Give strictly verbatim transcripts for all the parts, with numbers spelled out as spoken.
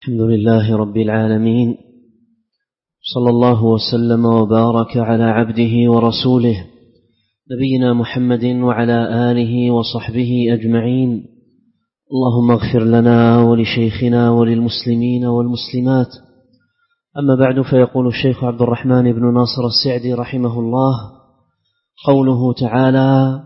الحمد لله رب العالمين، صلى الله وسلم وبارك على عبده ورسوله نبينا محمد وعلى آله وصحبه أجمعين. اللهم اغفر لنا ولشيخنا وللمسلمين والمسلمات. أما بعد، فيقول الشيخ عبد الرحمن بن ناصر السعدي رحمه الله: قوله تعالى: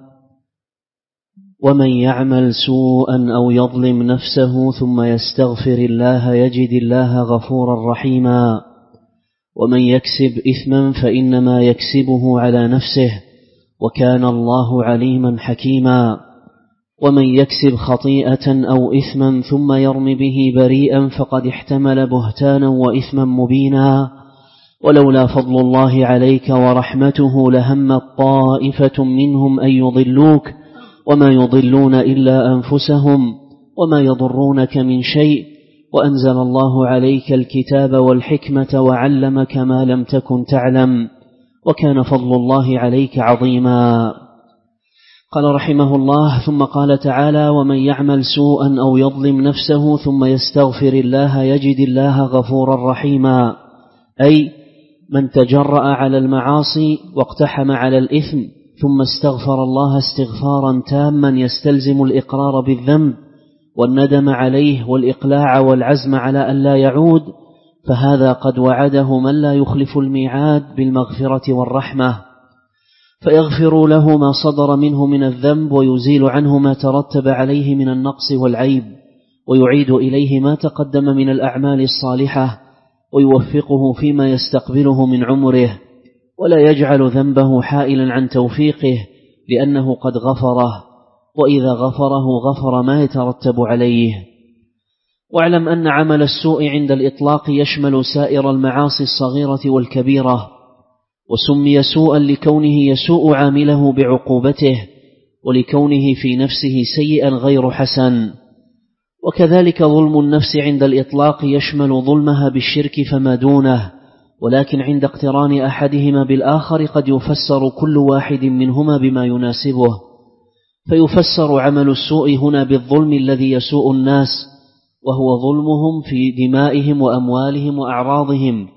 ومن يعمل سوءا أو يظلم نفسه ثم يستغفر الله يجد الله غفورا رحيما. ومن يكسب إثما فإنما يكسبه على نفسه وكان الله عليما حكيما. ومن يكسب خطيئة أو إثما ثم يرم به بريئا فقد احتمل بهتانا وإثما مبينا. ولولا فضل الله عليك ورحمته لهمت طائفة منهم أن يضلوك وما يضلون إلا أنفسهم وما يضرونك من شيء، وأنزل الله عليك الكتاب والحكمة وعلمك ما لم تكن تعلم وكان فضل الله عليك عظيما. قال رحمه الله: ثم قال تعالى: ومن يعمل سوءا أو يظلم نفسه ثم يستغفر الله يجد الله غفورا رحيما، أي من تجرأ على المعاصي واقتحم على الإثم ثم استغفر الله استغفارا تاما يستلزم الإقرار بالذنب والندم عليه والإقلاع والعزم على أن لا يعود، فهذا قد وعده من لا يخلف الميعاد بالمغفرة والرحمة، فيغفر له ما صدر منه من الذنب ويزيل عنه ما ترتب عليه من النقص والعيب، ويعيد إليه ما تقدم من الأعمال الصالحة، ويوفقه فيما يستقبله من عمره، ولا يجعل ذنبه حائلا عن توفيقه لأنه قد غفره، وإذا غفره غفر ما يترتب عليه. واعلم أن عمل السوء عند الإطلاق يشمل سائر المعاصي الصغيرة والكبيرة، وسمي سوءا لكونه يسوء عامله بعقوبته، ولكونه في نفسه سيئا غير حسن. وكذلك ظلم النفس عند الإطلاق يشمل ظلمها بالشرك فما دونه، ولكن عند اقتران أحدهما بالآخر قد يفسر كل واحد منهما بما يناسبه، فيفسر عمل السوء هنا بالظلم الذي يسوء الناس، وهو ظلمهم في دمائهم وأموالهم وأعراضهم،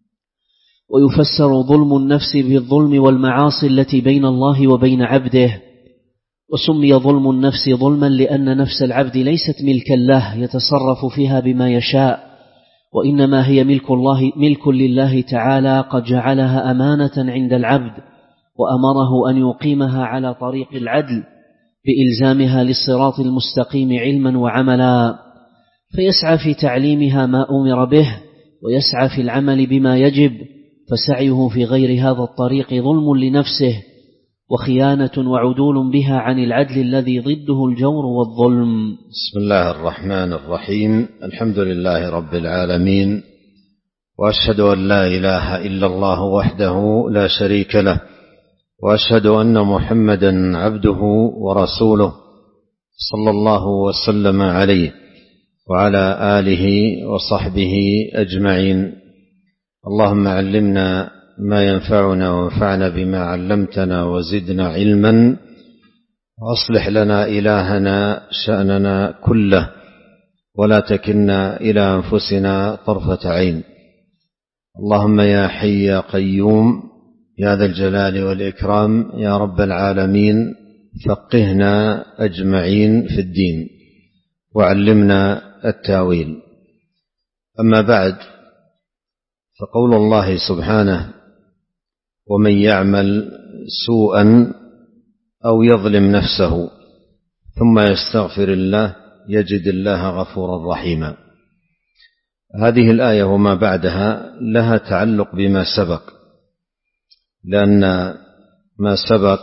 ويفسر ظلم النفس بالظلم والمعاصي التي بين الله وبين عبده. وسمي ظلم النفس ظلما لأن نفس العبد ليست ملكا له يتصرف فيها بما يشاء، وإنما هي ملك الله ملك لله تعالى قد جعلها أمانة عند العبد، وأمره أن يقيمها على طريق العدل بإلزامها للصراط المستقيم علما وعملا، فيسعى في تعليمها ما أمر به ويسعى في العمل بما يجب، فسعيه في غير هذا الطريق ظلم لنفسه وخيانة وعدول بها عن العدل الذي ضده الجور والظلم. بسم الله الرحمن الرحيم. الحمد لله رب العالمين، وأشهد أن لا إله إلا الله وحده لا شريك له، وأشهد أن محمدا عبده ورسوله صلى الله وسلم عليه وعلى آله وصحبه أجمعين. اللهم علمنا ما ينفعنا وانفعنا بما علمتنا وزدنا علما، وأصلح لنا إلهنا شأننا كله، ولا تكلنا إلى أنفسنا طرفة عين. اللهم يا حي يا قيوم يا ذا الجلال والإكرام يا رب العالمين، فقهنا أجمعين في الدين وعلمنا التاويل. أما بعد، فقول الله سبحانه: ومن يعمل سوءا أو يظلم نفسه ثم يستغفر الله يجد الله غفورا رحيما. هذه الآية وما بعدها لها تعلق بما سبق، لأن ما سبق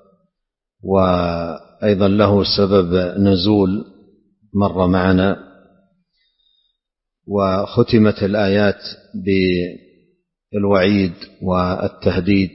وأيضا له سبب نزول مر معنا، وختمت الآيات بالوعيد والتهديد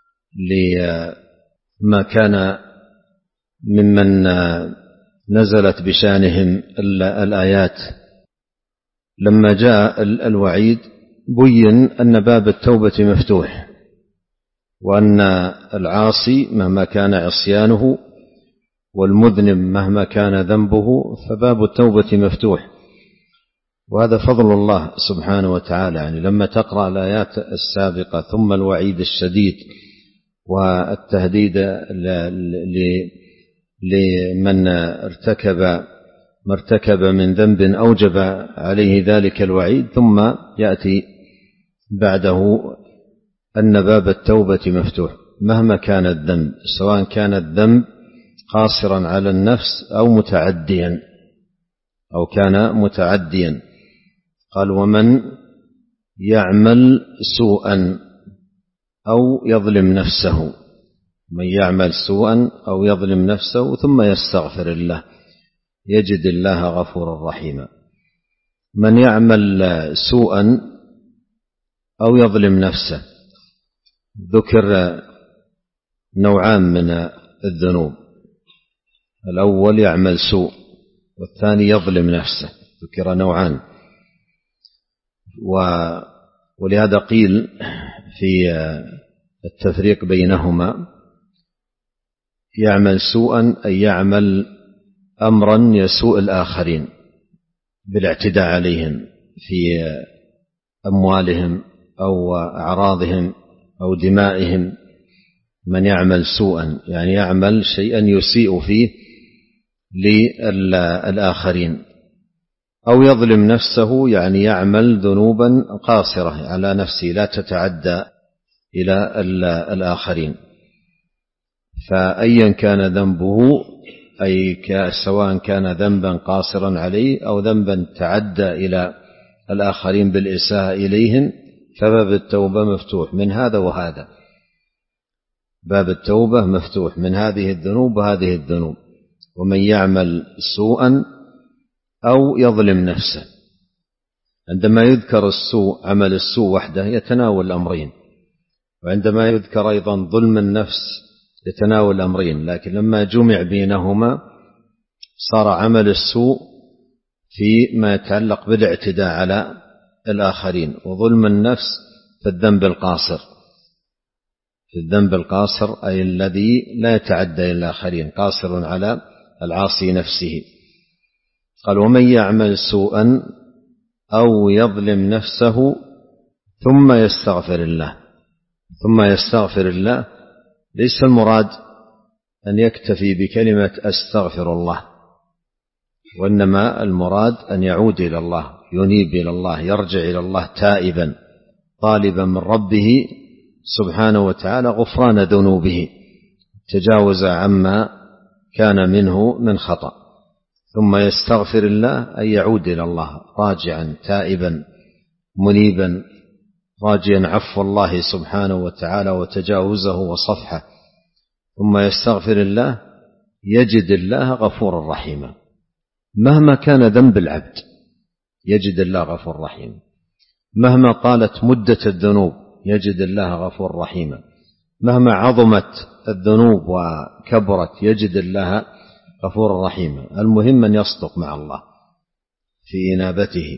لما كان ممن نزلت بشانهم الآيات. لما جاء الوعيد بين أن باب التوبة مفتوح، وأن العاصي مهما كان عصيانه والمذنب مهما كان ذنبه فباب التوبة مفتوح، وهذا فضل الله سبحانه وتعالى. يعني لما تقرأ الآيات السابقة ثم الوعيد الشديد والتهديد لمن ارتكب ما ارتكب من ذنب أوجب عليه ذلك الوعيد، ثم يأتي بعده أن باب التوبة مفتوح مهما كان الذنب، سواء كان الذنب قاصرا على النفس أو متعديا أو كان متعديا. قال: ومن يعمل سوءا أو يظلم نفسه، من يعمل سوءا أو يظلم نفسه ثم يستغفر الله يجد الله غفورا رحيما. من يعمل سوءا أو يظلم نفسه، ذكر نوعان من الذنوب، الأول يعمل سوء والثاني يظلم نفسه، ذكر نوعان. ولهذا قيل في التفريق بينهما: يعمل سوءا أي يعمل أمرا يسوء الآخرين بالاعتداء عليهم في أموالهم أو أعراضهم أو دمائهم. من يعمل سوءا يعني يعمل شيئا يسيء فيه للآخرين، أو يظلم نفسه يعني يعمل ذنوبا قاصرة على نفسه لا تتعدى إلى الآخرين. فأيا كان ذنبه، أي سواء كان ذنبا قاصرا عليه أو ذنبا تعدى إلى الآخرين بالإساءة إليهم، فباب التوبة مفتوح من هذا وهذا، باب التوبة مفتوح من هذه الذنوب وهذه الذنوب. ومن يعمل سوءا أو يظلم نفسه، عندما يذكر السوء عمل السوء وحده يتناول الأمرين، وعندما يذكر أيضا ظلم النفس يتناول الأمرين، لكن لما جمع بينهما صار عمل السوء فيما يتعلق بالاعتداء على الآخرين، وظلم النفس في الذنب القاصر، في الذنب القاصر أي الذي لا يتعدى إلى الآخرين، قاصر على العاصي نفسه. قال: ومن يعمل سوءا أو يظلم نفسه ثم يستغفر الله. ثم يستغفر الله ليس المراد أن يكتفي بكلمة أستغفر الله، وإنما المراد أن يعود إلى الله، ينيب إلى الله، يرجع إلى الله تائبا طالبا من ربه سبحانه وتعالى غفران ذنوبه، تجاوز عما كان منه من خطأ. ثم يستغفر الله أي يعود إلى الله راجعا تائبا منيبا راجيا عفو الله سبحانه وتعالى وتجاوزه وصفحه. ثم يستغفر الله يجد الله غفورا رحيما. مهما كان ذنب العبد يجد الله غفور رحيم، مهما طالت مدة الذنوب يجد الله غفور رحيما، مهما عظمت الذنوب وكبرت يجد الله غفور رحيما. المهم أن يصدق مع الله في إنابته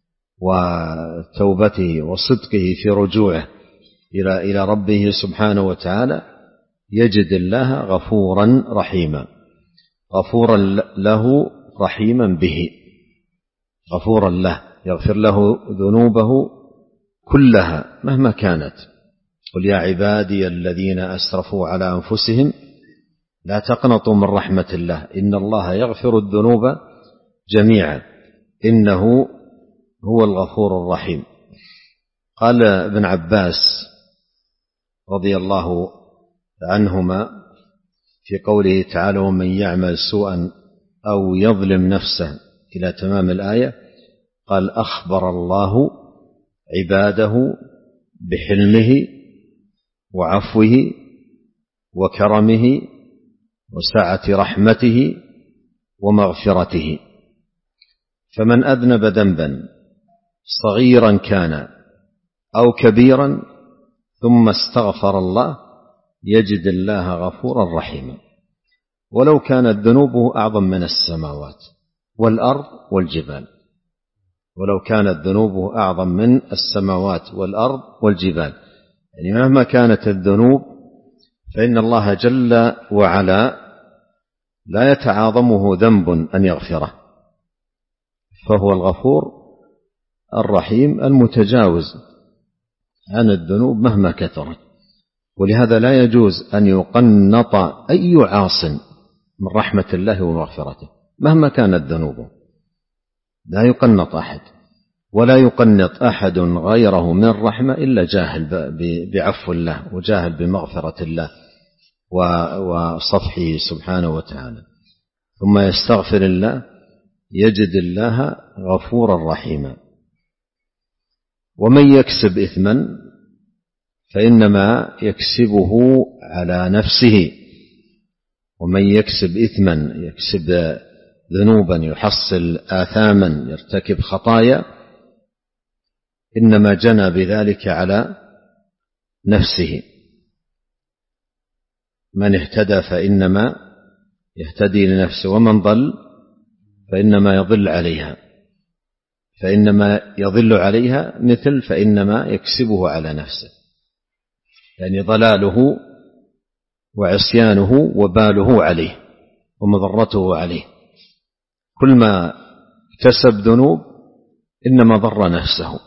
وتوبته وصدقه في رجوعه إلى إلى ربه سبحانه وتعالى، يجد الله غفورا رحيما، غفورا له رحيما به، غفورا له يغفر له ذنوبه كلها مهما كانت. قل يا عبادي الذين أسرفوا على أنفسهم لا تقنطوا من رحمة الله إن الله يغفر الذنوب جميعا إنه هو الغفور الرحيم. قال ابن عباس رضي الله عنهما في قوله تعالى: ومن يعمل سوءا أو يظلم نفسه إلى تمام الآية، قال: أخبر الله عباده بحلمه وعفوه وكرمه وسعة رحمته ومغفرته. فمن أذنب ذنبا صغيرا كان أو كبيرا ثم استغفر الله يجد الله غفورا رحيما، ولو كانت ذنوبه أعظم من السماوات والأرض والجبال، ولو كانت ذنوبه أعظم من السماوات والأرض والجبال. يعني مهما كانت الذنوب فإن الله جل وعلا لا يتعاظمه ذنب أن يغفره، فهو الغفور الرحيم المتجاوز عن الذنوب مهما كثرت. ولهذا لا يجوز أن يقنط أي عاص من رحمة الله ومغفرته مهما كانت ذنوبه، لا يقنط أحد، ولا يقنط أحد غيره من رحمة إلا جاهل بعفو الله وجاهل بمغفرة الله وصفحه سبحانه وتعالى، ثم يستغفر الله يجد الله غفورا رحيما. ومن يكسب إثما فإنما يكسبه على نفسه، ومن يكسب إثما يكسب ذنوبا يحصل آثاما يرتكب خطايا إنما جنى بذلك على نفسه. من اهتدى فإنما يهتدي لنفسه، ومن ضل فإنما يضل عليها، فإنما يضل عليها مثل فإنما يكسبه على نفسه، يعني ضلاله وعصيانه وباله عليه ومضرته عليه. كل ما اكتسب ذنوب إنما ضر نفسه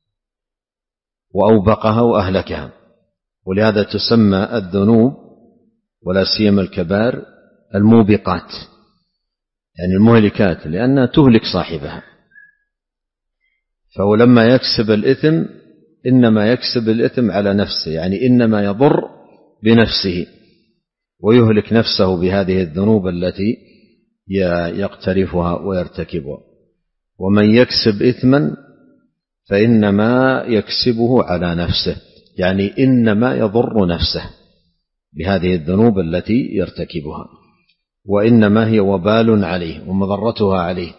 وأوبقها وأهلكها. ولهذا تسمى الذنوب ولا سيما الكبائر الموبقات، يعني المهلكات، لأنها تهلك صاحبها. فهو لما يكسب الإثم إنما يكسب الإثم على نفسه، يعني إنما يضر بنفسه ويهلك نفسه بهذه الذنوب التي يقترفها ويرتكبها. ومن يكسب إثما فإنما يكسبه على نفسه، يعني إنما يضر نفسه بهذه الذنوب التي يرتكبها، وإنما هي وبال عليه ومضرتها عليه.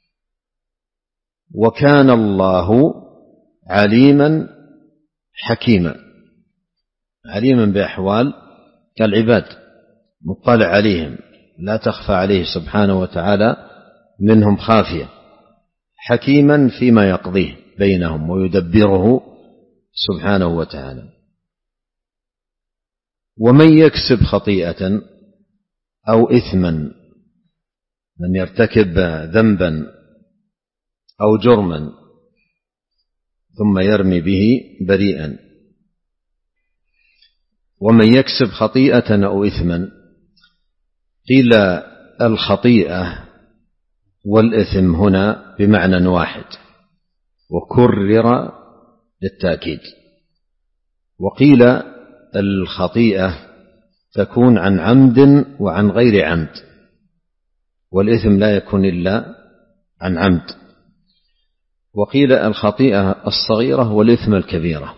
وكان الله عليما حكيما، عليما بأحوال العباد، مطلع عليهم، لا تخفى عليه سبحانه وتعالى منهم خافية، حكيما فيما يقضيه بينهم ويدبره سبحانه وتعالى. ومن يكسب خطيئة أو إثما، من يرتكب ذنبا أو جرما ثم يرمي به بريئا. ومن يكسب خطيئة أو إثما، قيل الخطيئة والإثم هنا بمعنى واحد وكرر للتأكيد. وقيل الخطيئة تكون عن عمد وعن غير عمد، والإثم لا يكون إلا عن عمد. وقيل الخطيئة الصغيرة والإثم الكبيرة.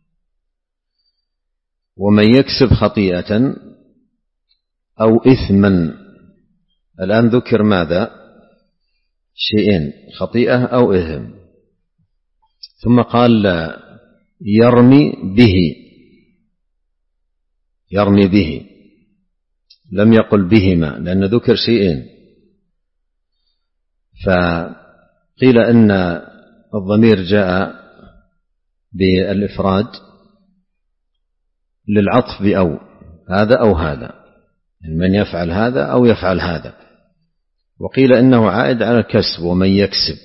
ومن يكسب خطيئة أو إثما، الآن ذكر ماذا؟ شيئين، خطيئة أو إثم، ثم قال يرمي به، يرمي به، لم يقل بهما لأن ذكر شيئين. فقيل أن الضمير جاء بالإفراد للعطف بأو، هذا أو هذا، من يفعل هذا أو يفعل هذا. وقيل إنه عائد على الكسب، ومن يكسب،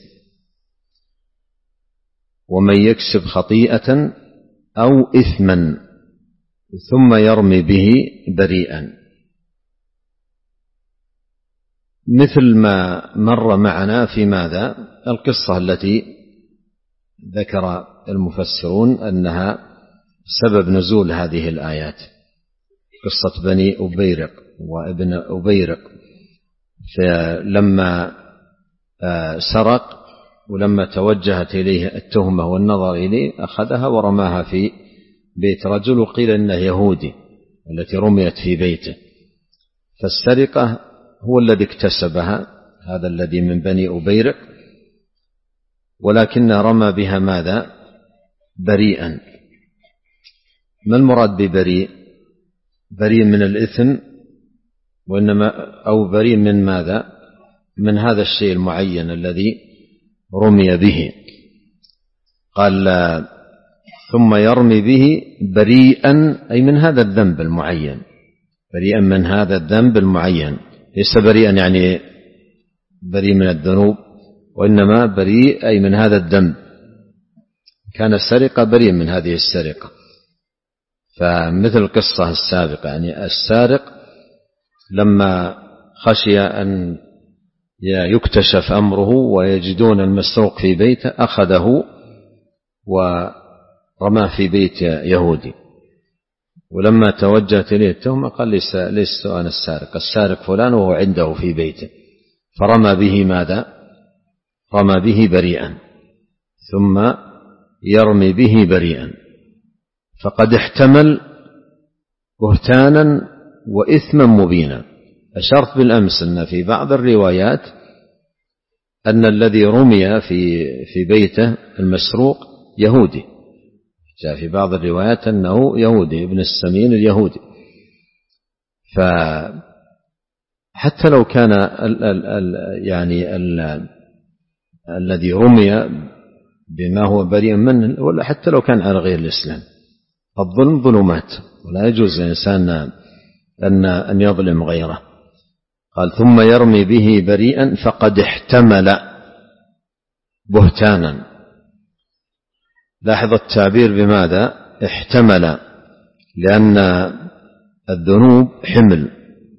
ومن يكسب خطيئة أو إثما ثم يرمي به بريئا، مثل ما مر معنا في ماذا؟ القصة التي ذكر المفسرون أنها سبب نزول هذه الآيات، قصة بني أبيرق وابن أبيرق، فلما سرق ولما توجهت إليه التهمة والنظر إليه أخذها ورماها في بيت رجل، وقيل إنه يهودي التي رميت في بيته. فالسرقة هو الذي اكتسبها، هذا الذي من بني أبيرق، ولكن رمى بها ماذا؟ بريئا. ما المراد ببريء؟ بريء من الإثم، وإنما أو بريء من ماذا؟ من هذا الشيء المعين الذي رمي به. قال ثم يرمي به بريئا، أي من هذا الذنب المعين، بريئا من هذا الذنب المعين، ليس بريئا يعني بريء من الذنوب، وإنما بريء أي من هذا الذنب كان السرقة بريء من هذه السرقة. فمثل القصة السابقة، يعني السارق لما خشي أن يكتشف أمره ويجدون المسروق في بيته أخذه ورماه في بيت يهودي، ولما توجهت إليه التهمة قال ليس لست أنا السارق، السارق فلان وهو عنده في بيته، فرمى به ماذا؟ رمى به بريئا، ثم يرمي به بريئا، فقد احتمل بهتانا وإثما مبينا. أشرت بالأمس أن في بعض الروايات أن الذي رمي في في بيته المسروق يهودي، جاء في بعض الروايات أنه يهودي ابن السمين اليهودي. فحتى لو كان ال ال ال يعني ال الذي رمي بما هو بريء منه، ولا حتى لو كان على غير الإسلام، الظلم ظلمات ولا يجوز للإنسان أن أن يظلم غيره. قال ثم يرمي به بريئا فقد احتمل بهتانا. لاحظ التعبير بماذا؟ احتمل، لأن الذنوب حمل،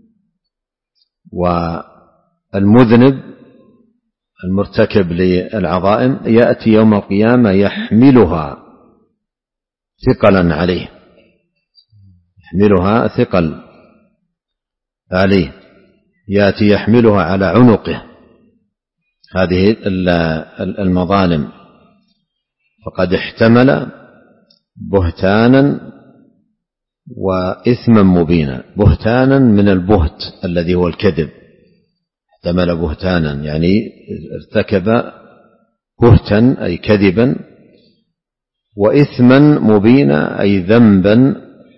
والمذنب المرتكب للعظائم يأتي يوم القيامة يحملها ثقلا عليه، يحملها ثقل عليه، يأتي يحملها على عنقه هذه المظالم. فقد احتمل بهتانا وإثما مبينا. بهتانا من البهت الذي هو الكذب، احتمل بهتانا يعني ارتكب بهتا أي كذبا، وإثما مبينا أي ذنبا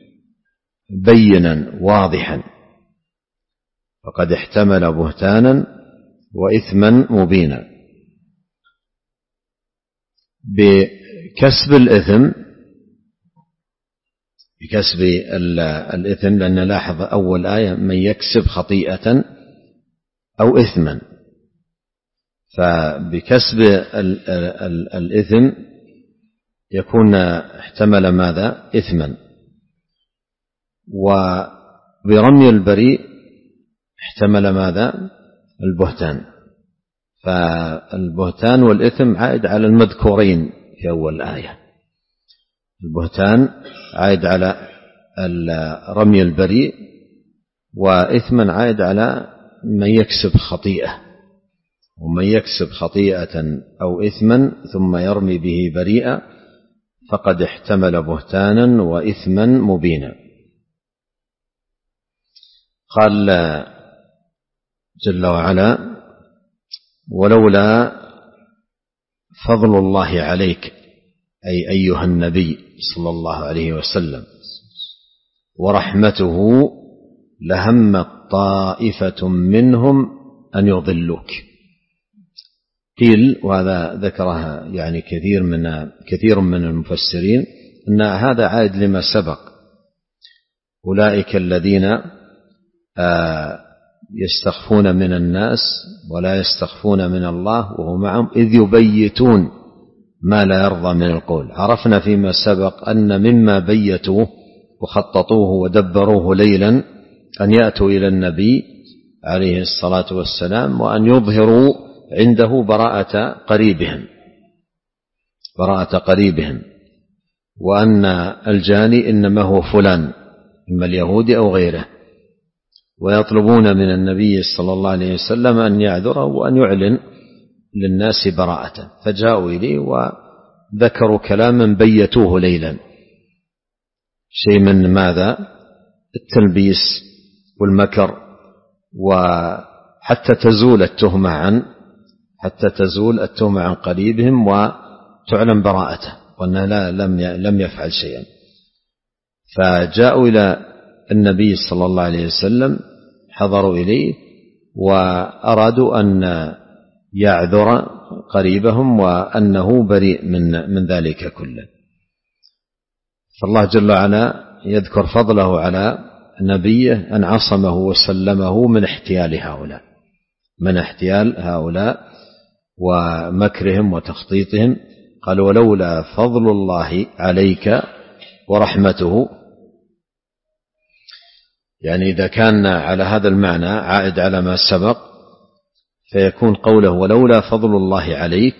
بينا واضحا. فقد احتمل بهتانا وإثما مبينا. بكسب الإثم، بكسب الإثم، لأن لاحظ أول آية من يكسب خطيئة أو إثما، فبكسب الإثم يكون احتمل ماذا؟ إثما. وبرمي البريء احتمل ماذا؟ البهتان. فالبهتان والإثم عائد على المذكورين في أول آية. البهتان عائد على رمي البريء، وإثما عائد على من يكسب خطيئة. ومن يكسب خطيئة أو إثما ثم يرمي به بريئا فقد احتمل بهتانا وإثما مبينا. قال جل وعلا ولولا فضل الله عليك أي أيها النبي صلى الله عليه وسلم ورحمته لهمت طائفة منهم أن يضلوك. قيل، وهذا ذكرها يعني كثير من كثير من المفسرين، أن هذا عائد لما سبق. أولئك الذين يستخفون من الناس ولا يستخفون من الله وهو معهم إذ يبيتون ما لا يرضى من القول. عرفنا فيما سبق أن مما بيتوه وخططوه ودبروه ليلا أن يأتوا إلى النبي عليه الصلاة والسلام وأن يظهروا عنده براءة قريبهم براءة قريبهم وأن الجاني إنما هو فلان إما اليهودي أو غيره، ويطلبون من النبي صلى الله عليه وسلم أن يعذره وأن يعلن للناس براءته. فجاءوا إليه وذكروا كلاما بيتوه ليلا، شيء من ماذا؟ التلبيس والمكر، وحتى تزول التهمة عن حتى تزول التهمة عن قريبهم وتعلن براءته وأنه لا لم لم يفعل شيئا. فجاءوا إلى النبي صلى الله عليه وسلم، حضروا إليه وأرادوا أن يعذر قريبهم وأنه بريء من من ذلك كله. فالله جل وعلا يذكر فضله على نبيه أن عصمه وسلمه من احتيال هؤلاء من احتيال هؤلاء ومكرهم وتخطيطهم. قال ولولا فضل الله عليك ورحمته، يعني إذا كان على هذا المعنى عائد على ما سبق فيكون قوله ولولا فضل الله عليك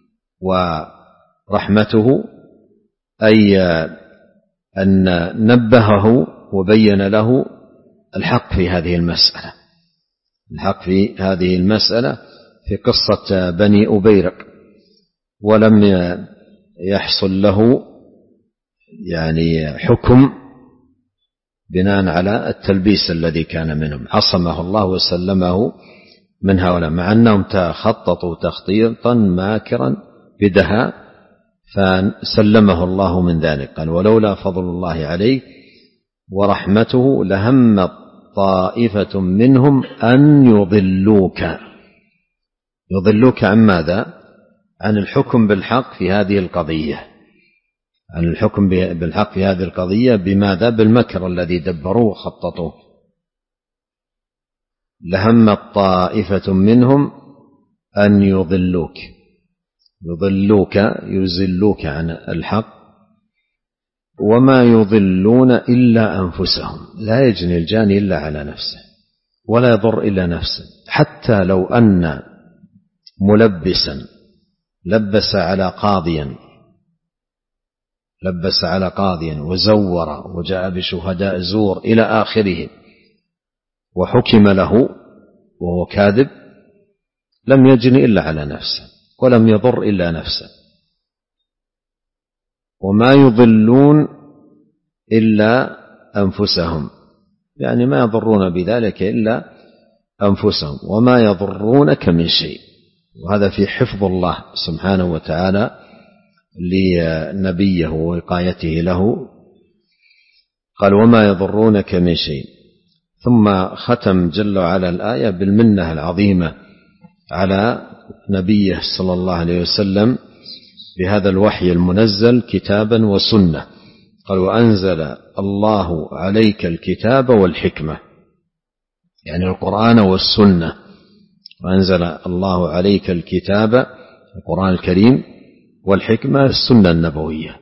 ورحمته أي أن نبهه وبين له الحق في هذه المسألة، الحق في هذه المسألة في قصة بني أبيرق، ولم يحصل له يعني حكم بناء على التلبيس الذي كان منهم، عصمه الله وسلمه من هؤلاء، مع أنهم تخططوا تخطيطا ماكرا بدهاء فسلمه الله من ذلك. قال ولولا فضل الله عليه ورحمته لهم طائفة منهم أن يضلوك. يضلوك عن ماذا؟ عن الحكم بالحق في هذه القضية، عن الحكم بالحق في هذه القضية بماذا؟ بالمكر الذي دبروه وخططوه. لهم طائفة منهم أن يضلوك، يضلوك يزلوك عن الحق، وما يضلون إلا أنفسهم، لا يجني الجاني إلا على نفسه ولا يضر إلا نفسه. حتى لو أن ملبسا لبس على قاضيا لبس على قاضيا وزور وجاء بشهداء زور إلى آخره وحكم له وهو كاذب، لم يجني إلا على نفسه ولم يضر إلا نفسه. وما يضلون إلا أنفسهم، يعني ما يضرون بذلك إلا أنفسهم، وما يضرونك من شيء. وهذا في حفظ الله سبحانه وتعالى لنبيه ووقايته له. قال وما يضرونك من شيء، ثم ختم جل وعلا الآية بالمنة العظيمة على نبيه صلى الله عليه وسلم بهذا الوحي المنزل كتابا وسنة. قال وأنزل الله عليك الكتاب والحكمة، يعني القرآن والسنة. وأنزل الله عليك الكتاب القرآن الكريم والحكمة السنة النبوية،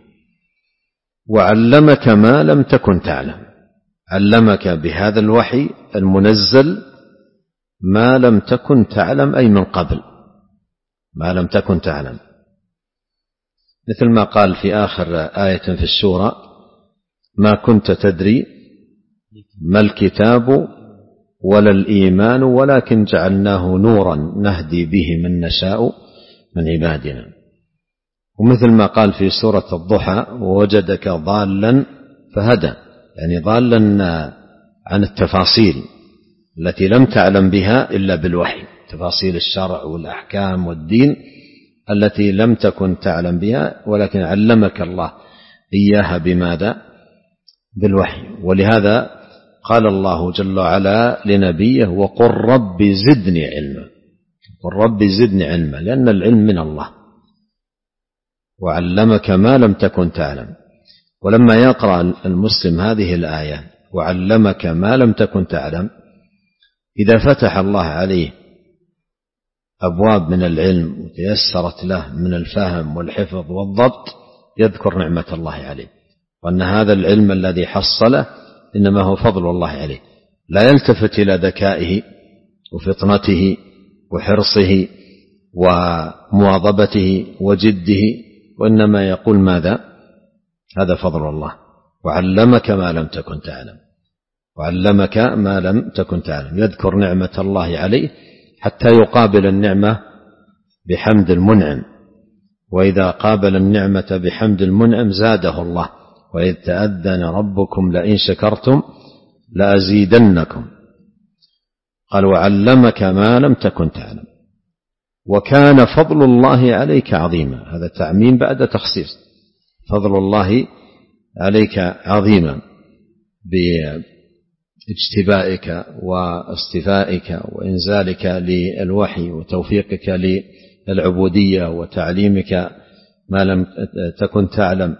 وعلمك ما لم تكن تعلم. علمك بهذا الوحي المنزل ما لم تكن تعلم، أي من قبل ما لم تكن تعلم، مثل ما قال في آخر آية في السورة ما كنت تدري ما الكتاب ولا الإيمان ولكن جعلناه نورا نهدي به من نشاء من عبادنا. ومثل ما قال في سورة الضحى ووجدك ضالا فهدى، يعني ضالا عن التفاصيل التي لم تعلم بها إلا بالوحي، تفاصيل الشرع والأحكام والدين التي لم تكن تعلم بها، ولكن علمك الله إياها بماذا؟ بالوحي. ولهذا قال الله جل وعلا لنبيه وقل رب زدني علما، قل رب زدني علما، لأن العلم من الله، وعلمك ما لم تكن تعلم. ولما يقرأ المسلم هذه الآية وعلمك ما لم تكن تعلم، إذا فتح الله عليه أبواب من العلم وتيسرت له من الفهم والحفظ والضبط، يذكر نعمة الله عليه، وأن هذا العلم الذي حصله إنما هو فضل الله عليه، لا يلتفت إلى ذكائه وفطنته وحرصه ومواظبته وجده، وإنما يقول ماذا؟ هذا فضل الله. وعلمك ما لم تكن تعلم، وعلمك ما لم تكن تعلم، يذكر نعمة الله عليه حتى يقابل النعمة بحمد المنعم، وإذا قابل النعمة بحمد المنعم زاده الله، وإذ تأذن ربكم لئن شكرتم لأزيدنكم. قال وعلمك ما لم تكن تعلم وكان فضل الله عليك عظيما. هذا تعميم بعد تخصيص، فضل الله عليك عظيما باجتبائك واصطفائك وإنزالك للوحي وتوفيقك للعبودية وتعليمك ما لم تكن تعلم،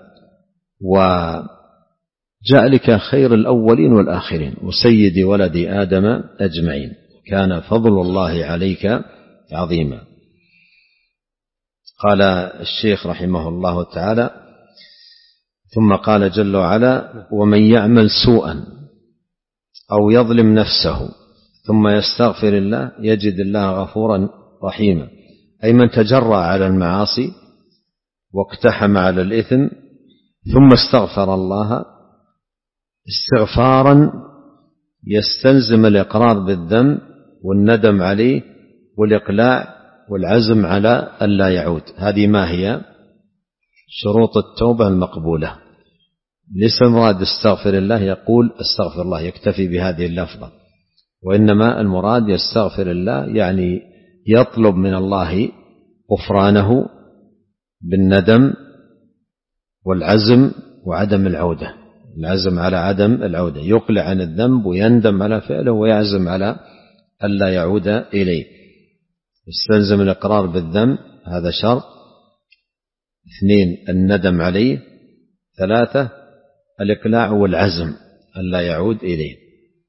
وجعلك خير الأولين والآخرين وسيد ولد آدم أجمعين. كان فضل الله عليك عظيما. قال الشيخ رحمه الله تعالى: ثم قال جل وعلا: ومن يعمل سوءا أو يظلم نفسه ثم يستغفر الله يجد الله غفورا رحيما. أي من تجرأ على المعاصي واقتحم على الإثم ثم استغفر الله استغفارا يستلزم الإقرار بالذنب والندم عليه والإقلاع والعزم على ألا يعود. هذه ما هي شروط التوبة المقبولة. ليس المراد استغفر الله يقول استغفر الله يكتفي بهذه اللفظة، وإنما المراد يستغفر الله يعني يطلب من الله غفرانه بالندم والعزم وعدم العودة، العزم على عدم العودة، يقلع عن الذنب ويندم على فعله ويعزم على ألا يعود إليه. يستلزم الإقرار بالذنب، هذا شرط. اثنين الندم عليه. ثلاثة الإقلاع والعزم ألا يعود إليه.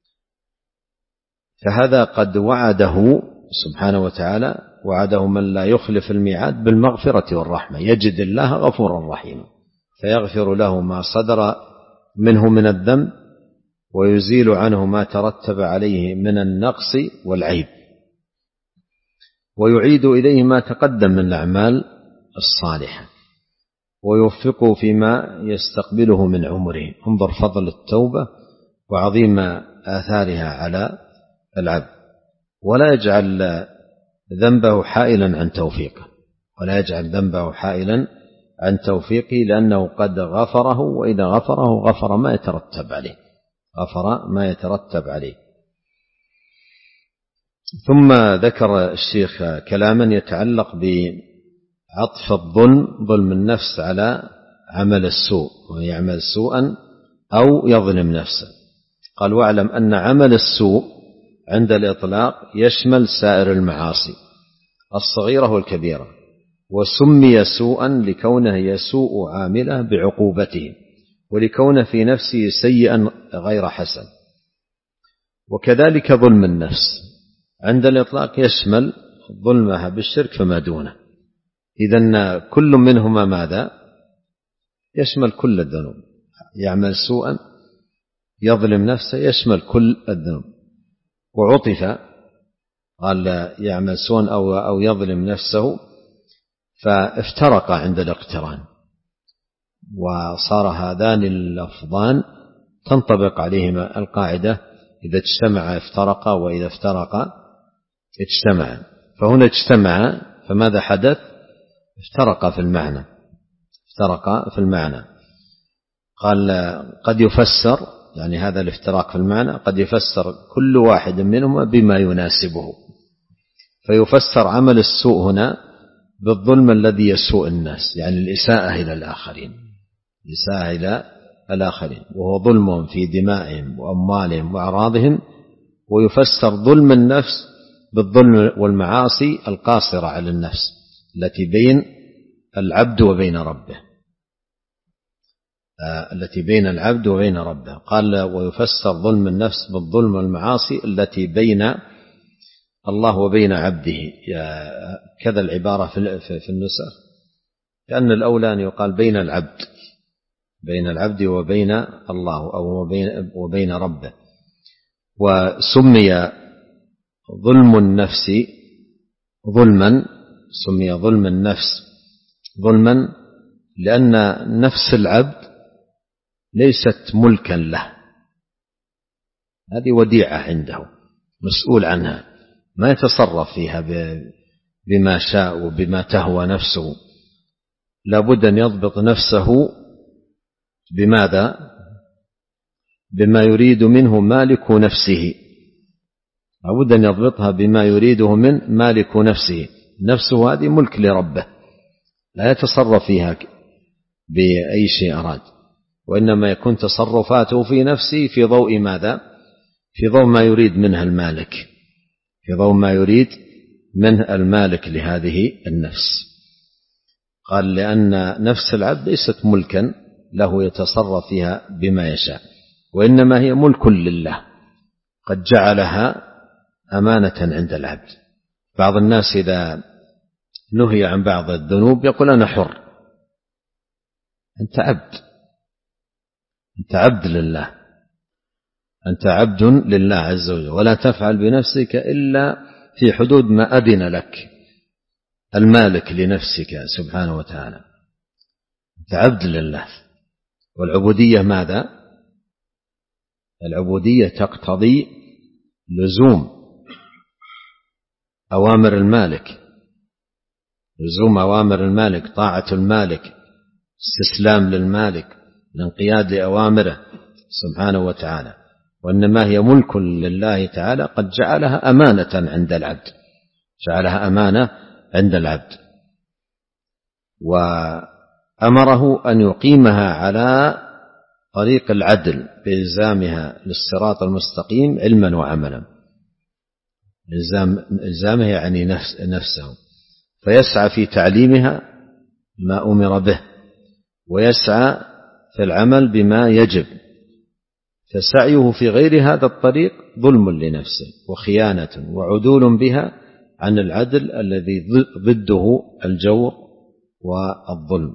فهذا قد وعده سبحانه وتعالى، وعده من لا يخلف الميعاد بالمغفرة والرحمة، يجد الله غفورا رحيما، فيغفر له ما صدر منه من الذنب ويزيل عنه ما ترتب عليه من النقص والعيب، ويعيد إليه ما تقدم من الأعمال الصالحة، ويوفقه فيما يستقبله من عمره. انظر فضل التوبة وعظيم آثارها على العبد. ولا يجعل ذنبه حائلا عن توفيقه، ولا يجعل ذنبه حائلا عن توفيقه، لأنه قد غفره، وإذا غفره غفر ما يترتب عليه، غفر ما يترتب عليه. ثم ذكر الشيخ كلاما يتعلق بعطف الظلم، ظلم النفس، على عمل السوء، ويعمل سوءا أو يظلم نفسه. قال: واعلم أن عمل السوء عند الإطلاق يشمل سائر المعاصي الصغيرة والكبيرة، وسمي سوءا لكونه يسوء عامله بعقوبته، ولكونه في نفسه سيئا غير حسن. وكذلك ظلم النفس عند الإطلاق يشمل ظلمها بالشرك فما دونه. إذن كل منهما ماذا؟ يشمل كل الذنوب. يعمل سوءا يظلم نفسه يشمل كل الذنوب. وعطف، قال يعمل سوءا أو, أو يظلم نفسه، فافترق عند الاقتران، وصار هذان اللفظان تنطبق عليهما القاعدة: إذا اجتمع افترق، وإذا افترق اجتمع. فهنا اجتمع، فماذا حدث؟ افترق في المعنى، افترق في المعنى. قال قد يفسر، يعني هذا الافتراق في المعنى قد يفسر كل واحد منهما بما يناسبه، فيفسر عمل السوء هنا بالظلم الذي يسوء الناس، يعني الإساءة إلى الآخرين، الإساءة إلى الآخرين، وهو ظلمهم في دمائهم وأموالهم وأعراضهم. ويفسر ظلم النفس بالظلم والمعاصي القاصرة على النفس التي بين العبد وبين ربه، التي بين العبد وبين ربه. قال: ويفسر ظلم النفس بالظلم والمعاصي التي بين الله وبين عبده. كذا العبارة في النسخ، لأن الأولى أن يقال بين العبد، بين العبد وبين الله، أو وبين ربه. وسمي ظلم النفس ظلما، سمي ظلم النفس ظلما لأن نفس العبد ليست ملكا له، هذه وديعة عنده مسؤول عنها، ما يتصرف فيها بما شاء وبما تهوى نفسه. لابد أن يضبط نفسه بماذا؟ بما يريد منه مالك نفسه، لابد أن يضبطها بما يريده من مالك نفسه. نفسه هذه ملك لربه، لا يتصرف فيها بأي شيء أراد، وإنما يكون تصرفاته في نفسه في ضوء ماذا؟ في ضوء ما يريد منها المالك، في ضوء ما يريد منه المالك لهذه النفس. قال: لأن نفس العبد ليست ملكا له يتصرف فيها بما يشاء، وإنما هي ملك لله، قد جعلها أمانة عند العبد. بعض الناس إذا نهي عن بعض الذنوب يقول أنا حر. أنت عبد، أنت عبد لله، أنت عبد لله عز وجل، ولا تفعل بنفسك إلا في حدود ما أذن لك المالك لنفسك سبحانه وتعالى. أنت عبد لله. والعبودية ماذا؟ العبودية تقتضي لزوم أوامر المالك، لزوم أوامر المالك، طاعة المالك، استسلام للمالك، الانقياد لأوامره سبحانه وتعالى. وإنما هي ملك لله تعالى قد جعلها أمانة عند العبد، جعلها أمانة عند العبد، وأمره أن يقيمها على طريق العدل بإلزامها للصراط المستقيم علما وعملا. إلزامه يعني نفس نفسه، فيسعى في تعليمها ما أمر به، ويسعى في العمل بما يجب، فسعيه في غير هذا الطريق ظلم لنفسه وخيانة وعدول بها عن العدل الذي ضده الجور والظلم.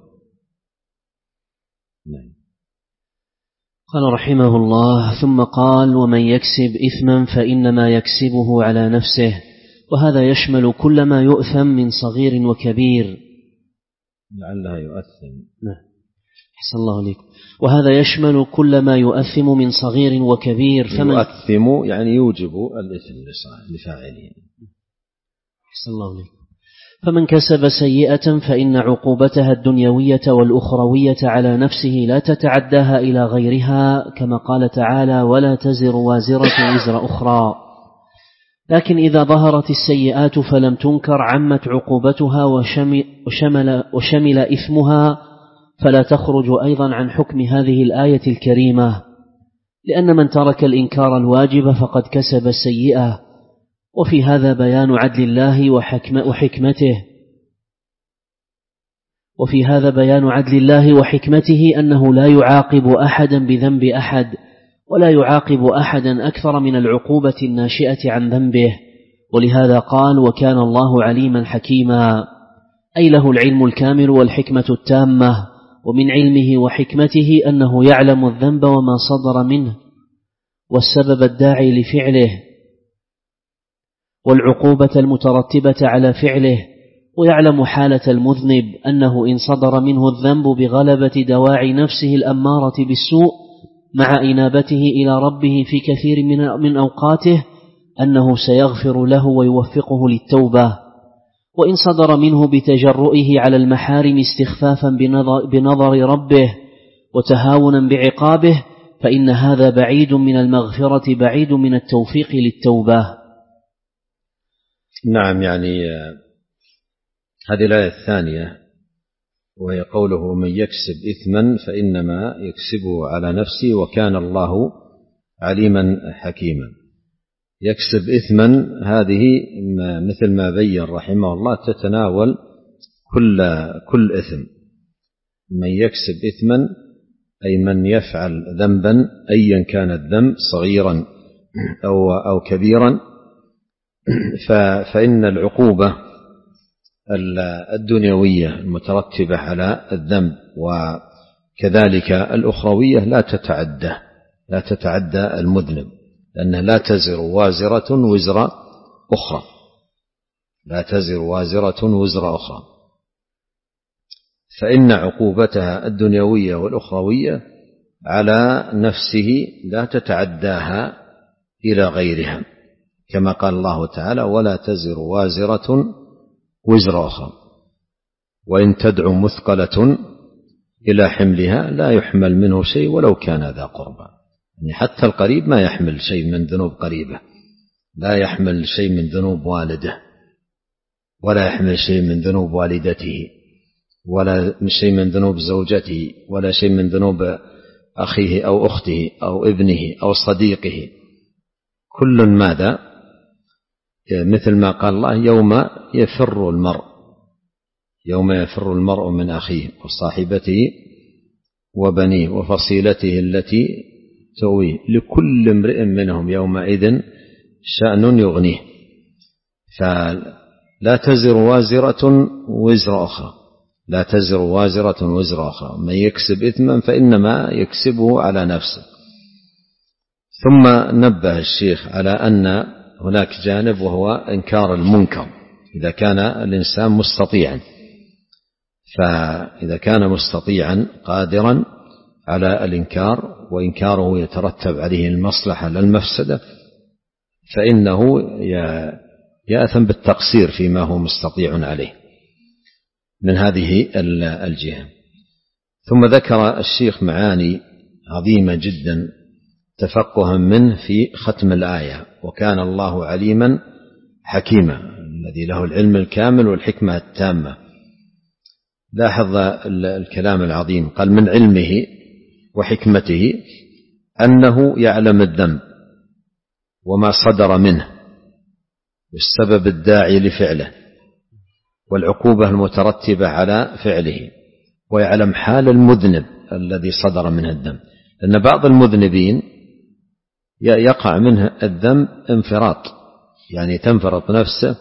قال رحمه الله: ثم قال: ومن يكسب إثما فإنما يكسبه على نفسه، وهذا يشمل كل ما يؤثم من صغير وكبير. لعلها يؤثم. نعم، أحسن الله عليكم. وهذا يشمل كل ما يؤثم من صغير وكبير. فمن يؤثم يعني يوجب الإثم لفاعله. أحسن الله عليكم. فمن كسب سيئة فإن عقوبتها الدنيوية والأخروية على نفسه لا تتعداها إلى غيرها، كما قال تعالى: ولا تزر وازرة وزر أخرى. لكن إذا ظهرت السيئات فلم تنكر عمت عقوبتها وشمل, وشمل إثمها، فلا تخرج أيضا عن حكم هذه الآية الكريمة، لأن من ترك الإنكار الواجب فقد كسب السيئة. وفي هذا بيان عدل الله وحكمته وفي هذا بيان عدل الله وحكمته أنه لا يعاقب أحدا بذنب أحد، ولا يعاقب أحدا أكثر من العقوبة الناشئة عن ذنبه. ولهذا قال: وكان الله عليما حكيما، أي له العلم الكامل والحكمة التامة. ومن علمه وحكمته أنه يعلم الذنب وما صدر منه والسبب الداعي لفعله والعقوبة المترتبة على فعله، ويعلم حالة المذنب أنه إن صدر منه الذنب بغلبة دواعي نفسه الأمارة بالسوء مع إنابته إلى ربه في كثير من أوقاته أنه سيغفر له ويوفقه للتوبة. وإن صدر منه بتجرؤه على المحارم استخفافا بنظر ربه وتهاونا بعقابه فإن هذا بعيد من المغفرة، بعيد من التوفيق للتوبة. نعم، يعني هذه الآية الثانية وهي قوله: من يكسب إثما فإنما يكسبه على نفسه وكان الله عليما حكيما. يكسب إثما هذه مثل ما بين رحمه الله تتناول كل كل إثم. من يكسب إثما أي من يفعل ذنبا أيا كان الذنب صغيرا أو أو كبيرا، فإن العقوبة الدنيوية المترتبة على الذنب وكذلك الأخروية لا تتعدى لا تتعدى المذنب، لأنها لا تزر وازرة وزر أخرى، لا تزر وازرة وزر أخرى، فإن عقوبتها الدنيوية والأخروية على نفسه لا تتعداها إلى غيرها، كما قال الله تعالى: ولا تزر وازرة وزر أخرى وإن تدع مثقلة إلى حملها لا يحمل منه شيء ولو كان ذا قربى. يعني حتى القريب ما يحمل شيء من ذنوب قريبه، لا يحمل شيء من ذنوب والده، ولا يحمل شيء من ذنوب والدته، ولا شيء من ذنوب زوجته، ولا شيء من ذنوب أخيه أو أخته أو ابنه أو صديقه. كل ماذا؟ مثل ما قال الله: يوم يفر المرء يوم يفر المرء من أخيه وصاحبته وبنيه وفصيلته التي تؤويه لكل امرئ منهم يومئذ شأن يغنيه. لا تزر وازرة وزر أخرى، لا تزر وازرة وزر أخرى، من يكسب إثما فإنما يكسبه على نفسه. ثم نبه الشيخ على أن هناك جانب وهو إنكار المنكر إذا كان الإنسان مستطيعا، فإذا كان مستطيعا قادرا على الإنكار وإنكاره يترتب عليه المصلحة لا المفسدة فإنه يأثم بالتقصير فيما هو مستطيع عليه من هذه الجهة. ثم ذكر الشيخ معاني عظيمة جدا تفقها منه في ختم الآية: وكان الله عليما حكيما، الذي له العلم الكامل والحكمة التامة. لاحظ الكلام العظيم، قال من علمه وحكمته أنه يعلم الذنب وما صدر منه والسبب الداعي لفعله والعقوبة المترتبة على فعله، ويعلم حال المذنب الذي صدر منه الذنب، لأن بعض المذنبين يقع منه الذنب انفراط، يعني تنفرط نفسه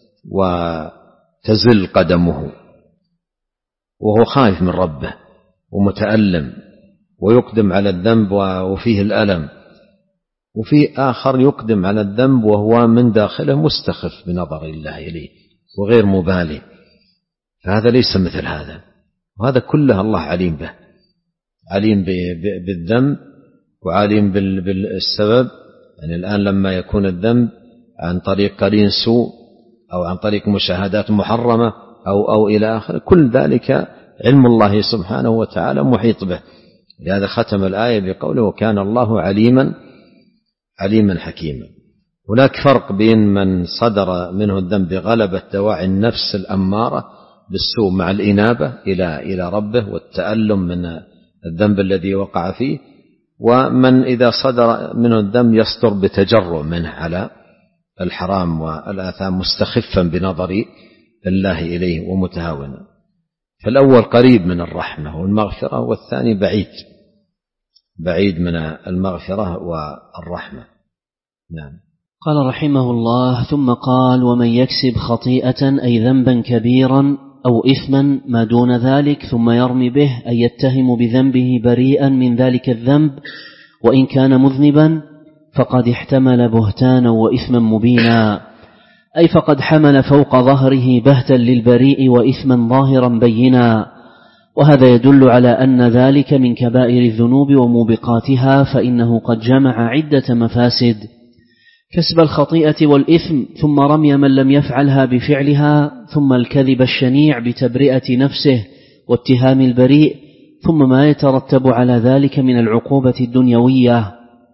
وتزل قدمه وهو خايف من ربه ومتألم ويقدم على الذنب وفيه الألم، وفي آخر يقدم على الذنب وهو من داخله مستخف بنظر الله إليه وغير مبالي، فهذا ليس مثل هذا، وهذا كله الله عليم به، عليم بالذنب وعالم بالسبب. يعني الآن لما يكون الذنب عن طريق قرين سوء أو عن طريق مشاهدات محرمة أو, أو إلى آخر، كل ذلك علم الله سبحانه وتعالى محيط به. لهذا ختم الآية بقوله: وكان الله عليما عليما حكيما. هناك فرق بين من صدر منه الذنب بغلبة دواعي النفس الأمارة بالسوء مع الإنابة إلى إلى ربه والتألم من الذنب الذي وقع فيه، ومن إذا صدر منه الذنب يصدر بتجرؤ منه على الحرام والآثام مستخفا بنظر الله إليه ومتهاونا. فالأول قريب من الرحمة والمغفرة، والثاني بعيد بعيد من المغفرة والرحمة. نعم. قال رحمه الله: ثم قال: ومن يكسب خطيئة أي ذنبا كبيرا أو إثما ما دون ذلك ثم يرمي به أي يتهم بذنبه بريئا من ذلك الذنب وإن كان مذنبا فقد احتمل بهتانا وإثما مبينا، أي فقد حمل فوق ظهره بهتا للبريء وإثما ظاهرا بينا، وهذا يدل على أن ذلك من كبائر الذنوب وموبقاتها، فإنه قد جمع عدة مفاسد: كسب الخطيئة والإثم، ثم رمي من لم يفعلها بفعلها، ثم الكذب الشنيع بتبرئة نفسه واتهام البريء، ثم ما يترتب على ذلك من العقوبة الدنيوية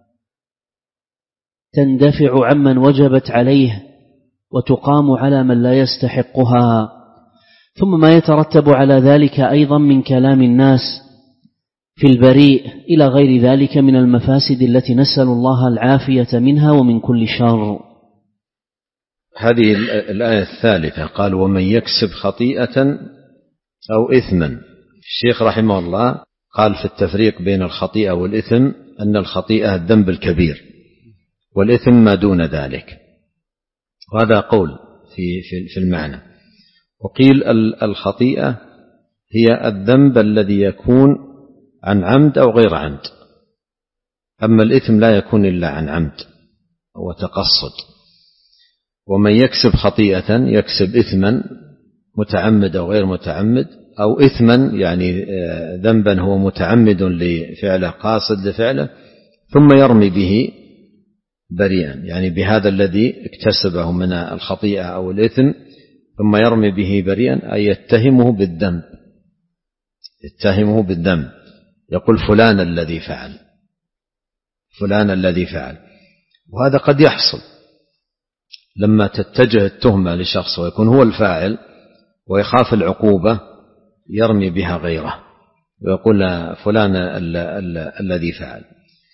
تندفع عمن وجبت عليه وتقام على من لا يستحقها، ثم ما يترتب على ذلك أيضا من كلام الناس في البريء إلى غير ذلك من المفاسد التي نسأل الله العافية منها ومن كل شر. هذه الآية الثالثة قال: ومن يكسب خطيئة أو إثما. الشيخ رحمه الله قال في التفريق بين الخطيئة والإثم أن الخطيئة الذنب الكبير والإثم ما دون ذلك، وهذا قول في في المعنى. وقيل الخطيئة هي الذنب الذي يكون عن عمد أو غير عمد، أما الإثم لا يكون إلا عن عمد وتقصد. ومن يكسب خطيئة يكسب إثما متعمد أو غير متعمد، أو إثما يعني ذنبا هو متعمد لفعله قاصد لفعله، ثم يرمي به بريئا، يعني بهذا الذي اكتسبه من الخطيئة أو الإثم، ثم يرمي به بريئا أي يتهمه بالذنب، يتهمه بالذنب، يقول فلان الذي فعل، فلان الذي فعل. وهذا قد يحصل لما تتجه التهمة لشخص ويكون هو الفاعل ويخاف العقوبة يرمي بها غيره ويقول فلان الذي فعل،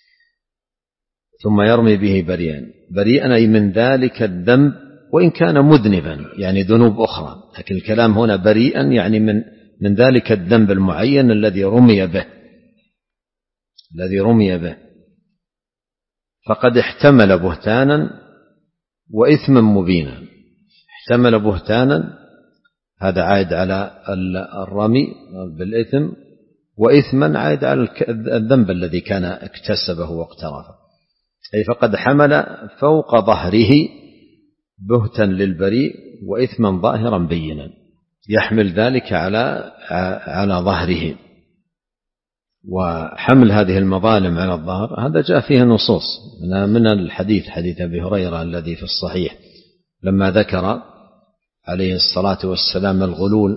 ثم يرمي به بريئا. بريئا أي من ذلك الذنب وإن كان مذنبا، يعني ذنوب أخرى، لكن الكلام هنا بريئا يعني من من ذلك الذنب المعين الذي رمي به الذي رمي به فقد احتمل بهتانا وإثما مبينا. احتمل بهتانا، هذا عائد على الرمي بالإثم، وإثما عائد على الذنب الذي كان اكتسبه واقترفه، أي فقد حمل فوق ظهره بهتا للبريء وإثما ظاهرا بينا، يحمل ذلك على على ظهره. وحمل هذه المظالم على الظهر هذا جاء فيه نصوص من الحديث، حديث أبي هريرة الذي في الصحيح لما ذكر عليه الصلاة والسلام الغلول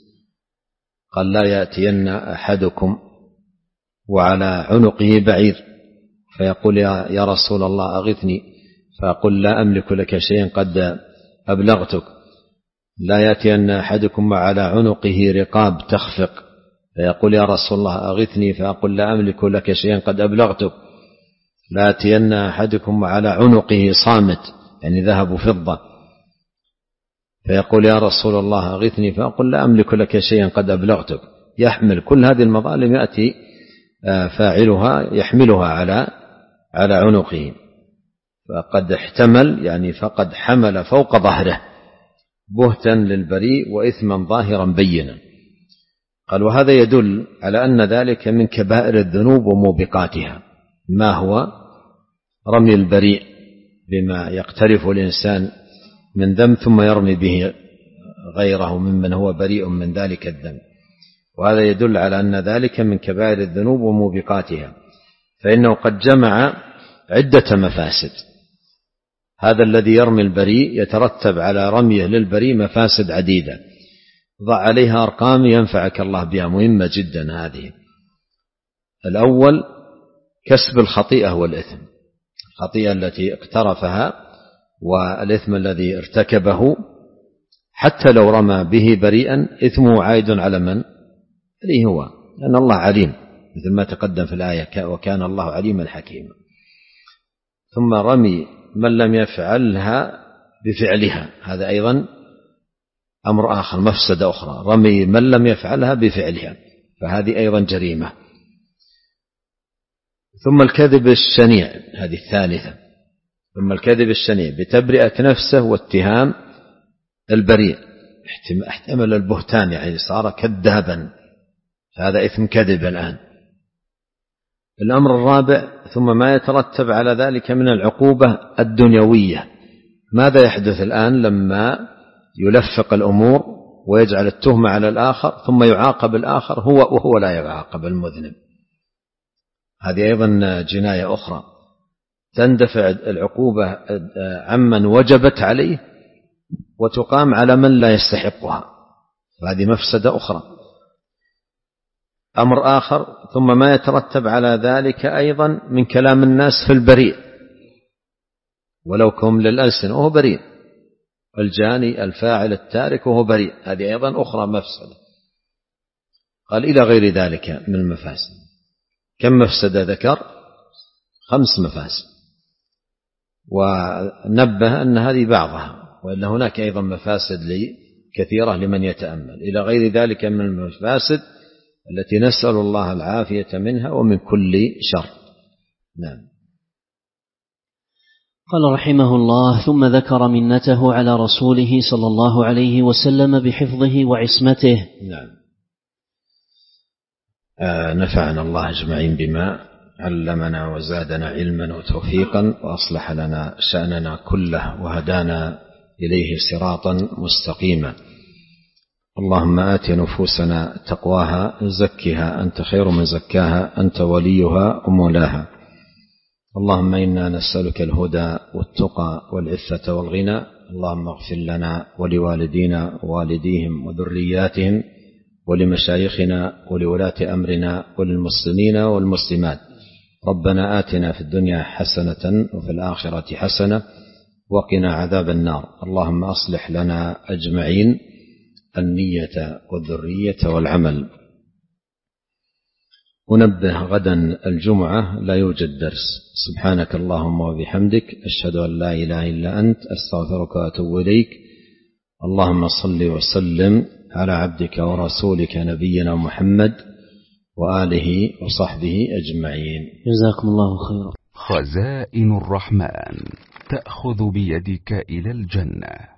قال: لا يأتين أحدكم وعلى عنقه بعير فيقول: يا رسول الله أغثني، فأقول: لا أملك لك شيئا قد أبلغتك. لا يأتين أحدكم وعلى عنقه رقاب تخفق فيقول: يا رسول الله أغثني، فأقول: لا أملك لك شيئا قد أبلغتك. لا يأتين أحدكم وعلى عنقه صامت، يعني ذهب وفضة، فيقول: يا رسول الله أغثني، فأقول: لا أملك لك شيئا قد أبلغتك. يحمل كل هذه المظالم، يأتي فاعلها يحملها على على عنقه، فقد احتمل يعني فقد حمل فوق ظهره بهتا للبريء وإثما ظاهرا بينا. قال: وهذا يدل على أن ذلك من كبائر الذنوب وموبقاتها. ما هو؟ رمي البريء بما يقترف الإنسان من ذنب ثم يرمي به غيره ممن هو بريء من ذلك الذنب، وهذا يدل على أن ذلك من كبائر الذنوب وموبقاتها، فإنه قد جمع عدة مفاسد. هذا الذي يرمي البريء يترتب على رميه للبريء مفاسد عديدة، ضع عليها أرقام ينفعك الله بها، مهمة جدا هذه. الأول كسب الخطيئة والإثم، الخطيئة التي اقترفها والإثم الذي ارتكبه، حتى لو رمى به بريئا إثمه عائد على من؟ عليه هو، لأن الله عليم مثل ما تقدم في الآية: وكان الله عليما حكيما. ثم رمي من لم يفعلها بفعلها، هذا أيضا أمر آخر، مفسدة أخرى، رمي من لم يفعلها بفعلها، فهذه أيضا جريمة. ثم الكذب الشنيع، هذه الثالثة، ثم الكذب الشنيع بتبرئة نفسه واتهام البريء، احتمل البهتان يعني صار كذابا، هذا إثم كذب الآن. الأمر الرابع ثم ما يترتب على ذلك من العقوبة الدنيوية. ماذا يحدث الآن لما يلفق الأمور ويجعل التهمة على الآخر ثم يعاقب الآخر هو وهو لا يعاقب المذنب؟ هذه أيضا جناية أخرى، تندفع العقوبة عمن وجبت عليه وتقام على من لا يستحقها، فهذه مفسدة أخرى. أمر آخر ثم ما يترتب على ذلك أيضا من كلام الناس في البريء، ولو كم للألسن وهو بريء، الجاني الفاعل التارك وهو بريء، هذه أيضا أخرى مفسدة. قال: إلى غير ذلك من المفاسد. كم مفسدة ذكر؟ خمس مفاسد، ونبه أن هذه بعضها، وإلا هناك أيضا مفاسد كثيرة لمن يتأمل. إلى غير ذلك من المفاسد التي نسأل الله العافية منها ومن كل شر. نعم. قال رحمه الله: ثم ذكر منته على رسوله صلى الله عليه وسلم بحفظه وعصمته. نعم. آه نفعنا الله أجمعين بما علمنا وزادنا علما وتوفيقا، وأصلح لنا شأننا كله وهدانا إليه صراطا مستقيما. اللهم آت نفوسنا تقواها زكها أنت خير من زكاها أنت وليها ومولاها. اللهم إنا نسألك الهدى والتقى والعفة والغنى. اللهم اغفر لنا ولوالدينا ووالديهم وذرياتهم ولمشايخنا ولولاة أمرنا وللمسلمين والمسلمات. ربنا آتنا في الدنيا حسنة وفي الآخرة حسنة وقنا عذاب النار. اللهم أصلح لنا أجمعين النية والذرية والعمل. أنبه: غدا الجمعة لا يوجد درس. سبحانك اللهم وبحمدك، أشهد أن لا إله إلا أنت، أستغفرك وأتوب إليك. اللهم صل وسلم على عبدك ورسولك نبينا محمد وآله وصحبه أجمعين. جزاكم الله خيرا. خزائن الرحمن تأخذ بيدك إلى الجنة.